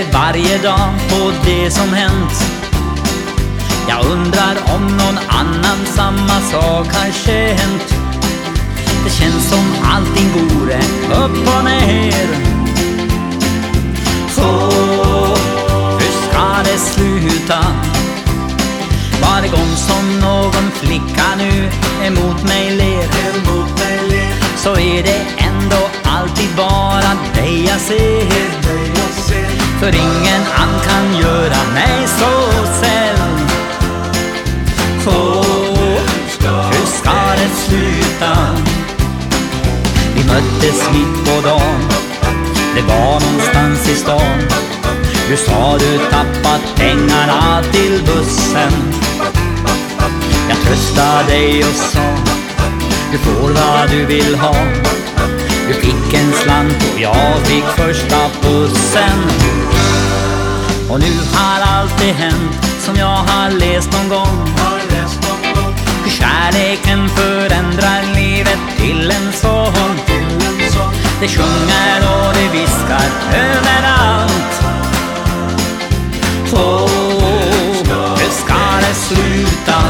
tänker varje dag på det som hänt. Jag undrar om någon annan samma sak har känt. Det känns som allting vore upp och ner. Hur ska det sluta? Varje gång som någon flicka nu emot mig ler, så är det ändå alltid bara dig jag ser. För ingen annan kan göra mig så säll. Hur ska det sluta? Vi möttes mitt på dagen, det var någonstans i stan. Du sa du tappat pengarna till bussen. Jag tröstade dig och sa, du får vad du vill ha. Du fick en slant och jag fick första pussen. Och nu har allt det hänt som jag har läst någon gång. Hur kärleken förändrar livet till en sång. Det sjunger och det viskar överallt. Hur ska det sluta?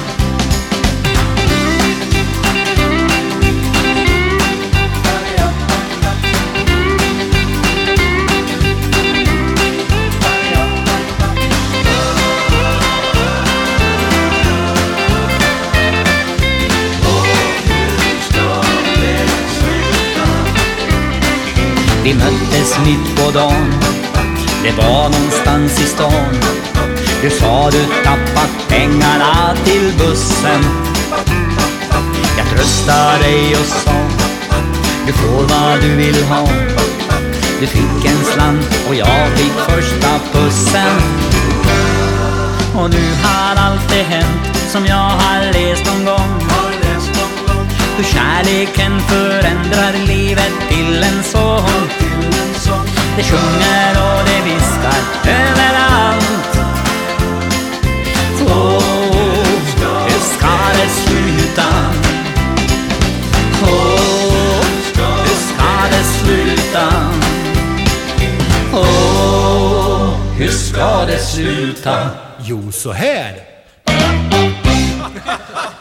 Vi möttes mitt på dagen, det var någonstans i stan. Du sa du tappat pengarna till bussen. Jag tröstade dig och sa, du får vad du vill ha. Du fick en slant och jag fick första pussen. Och nu har allt det hänt som jag har läst någon gång. Hur kärleken förändrar livet till en sång. Det sjunger och det viskar överallt. Hur ska det sluta? Hur ska det sluta? Hur ska det sluta? Jo, så här.